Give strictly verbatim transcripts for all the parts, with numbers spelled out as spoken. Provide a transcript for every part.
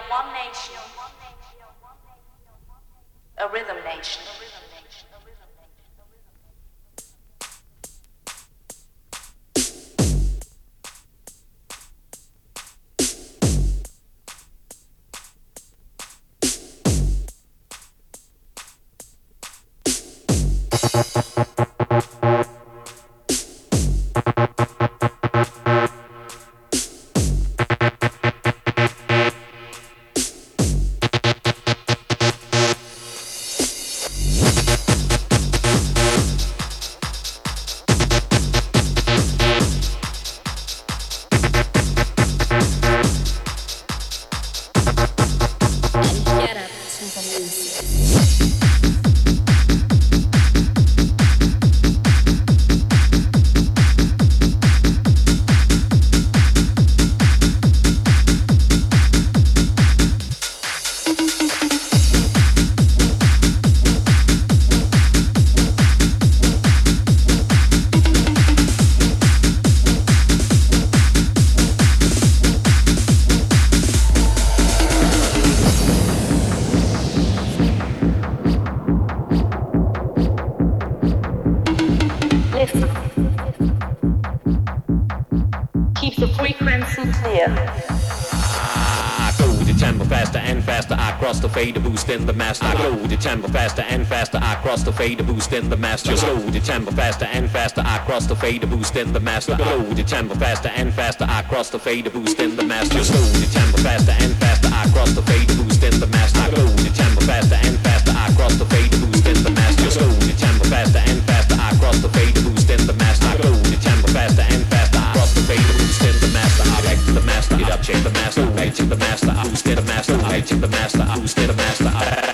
one nation, a rhythm nation. Fader boost in the master. I go the chamber faster and faster. I cross the fader boost in the master. Slow the chamber faster and faster. I cross the fader boost in the master. Go the chamber faster and faster. I cross the fader boost in the master. Slow the chamber faster and faster. I cross the fader boost in the master. I go the chamber faster and faster. I cross the fader boost in the master. Slow the chamber faster and faster. I cross the fader boost in the master. I go the chamber faster and faster. I cross the fader boost in the master. I back to the master. Get up, check the master. I check the master. I boost in the master. I check the master. I boost in the master.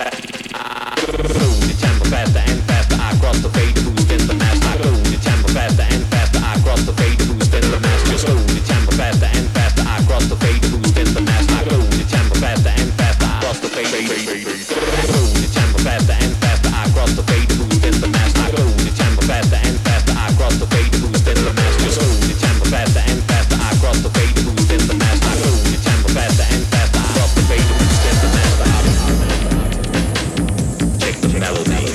I go the chamber faster and faster. I cross the fader boost in the master. I go the chamber faster and faster. I cross the fader boost in the master. Slow the chamber faster and faster. I cross the fader boost in the master. I go the chamber faster and faster. I cross the fader. I go the chamber faster and faster. I cross the fader boost in the master. I go the chamber faster and faster. I cross the fader boost in the master. Slow the chamber faster and faster. I cross the fader boost in the master. I go the chamber faster and faster. I cross the fader boost in the master. Check the melody.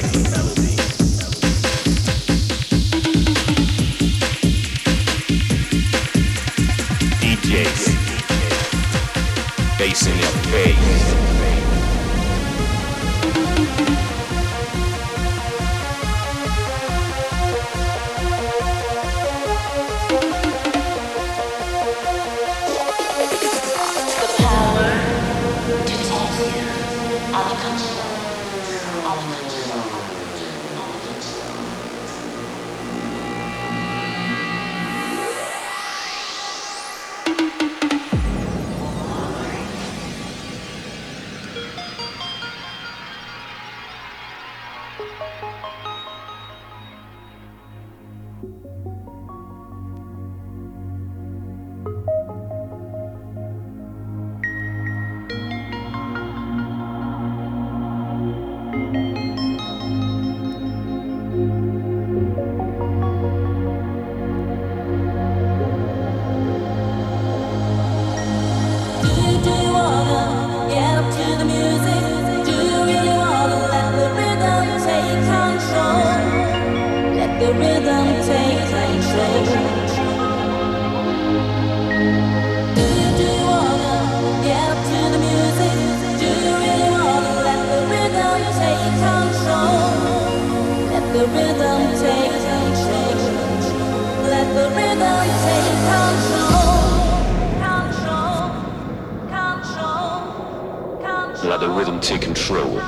D Js bass in your face. Let the rhythm take control.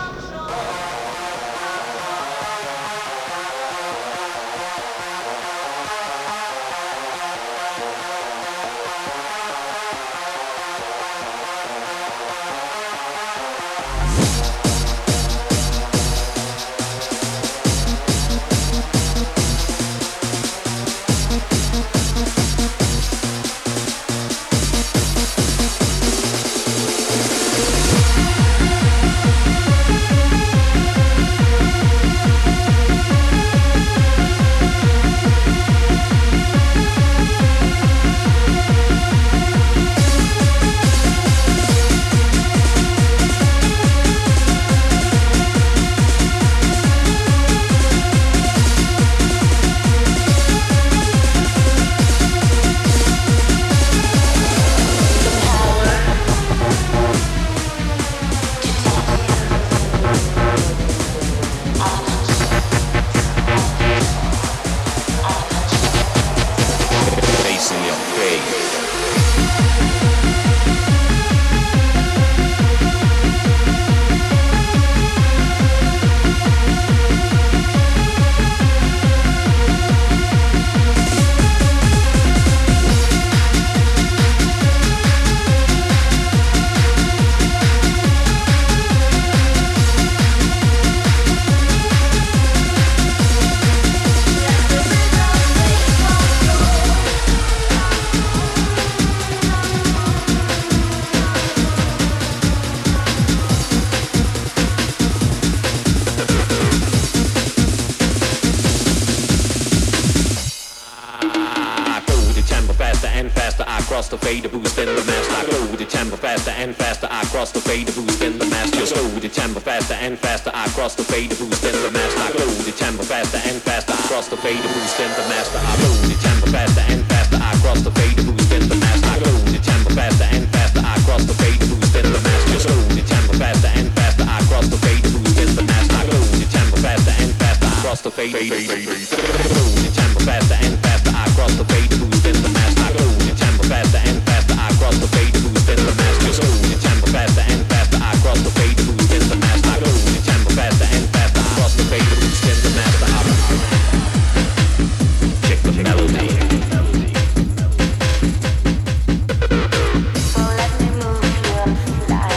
cross the fader boost in the master. I go the chamber faster and faster. I cross the fader boost in the master. Slow the chamber faster and faster. I cross the fader boost in the master. I go the chamber faster and faster. I cross the fader boost in the master. I go the chamber faster and faster. I cross the fader boost in the master. I go the chamber faster and faster. I cross the fader boost in the master. Slow the chamber faster and faster. I cross the fader boost in the master. I go the chamber faster and faster. I cross the fader boost in the master. The chamber faster and faster. I cross the fader boost in the master. I go the chamber faster and faster. I cross the fader boost in the master. Slow the chamber faster and faster. I cross the fader boost in the master. I go the chamber faster and faster. I cross the fader boost in the master. Check the melody. So let me move you and fly,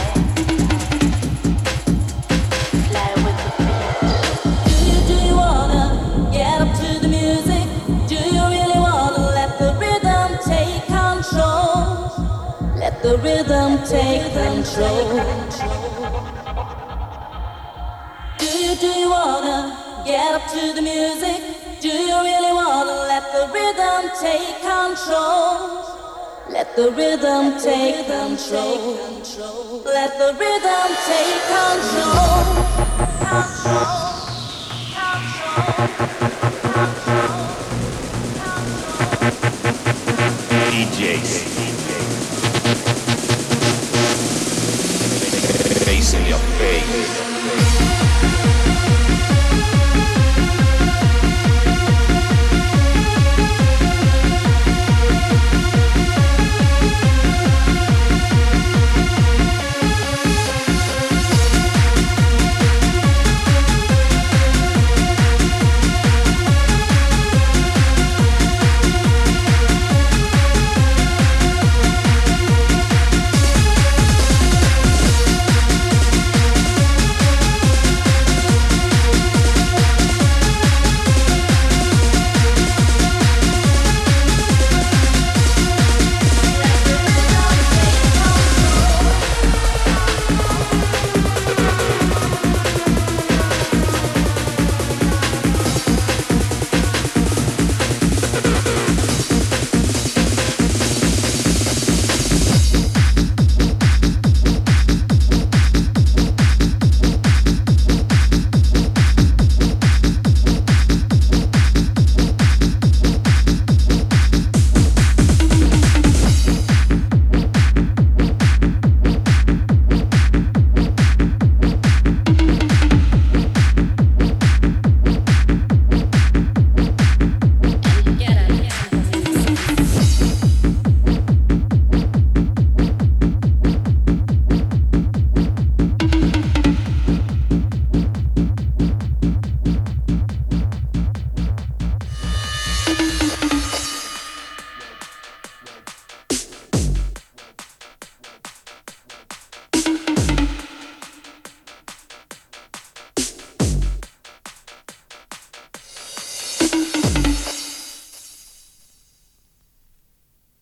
fly with the beat. Do you, do you wanna get up to the music? Do you really wanna let the rhythm take control? Let the rhythm take control. Do you, do you wanna get up to the music? Do you really wanna let the rhythm take control? Let the rhythm take control. Let the rhythm take control. Control. D Js. Bass in your face.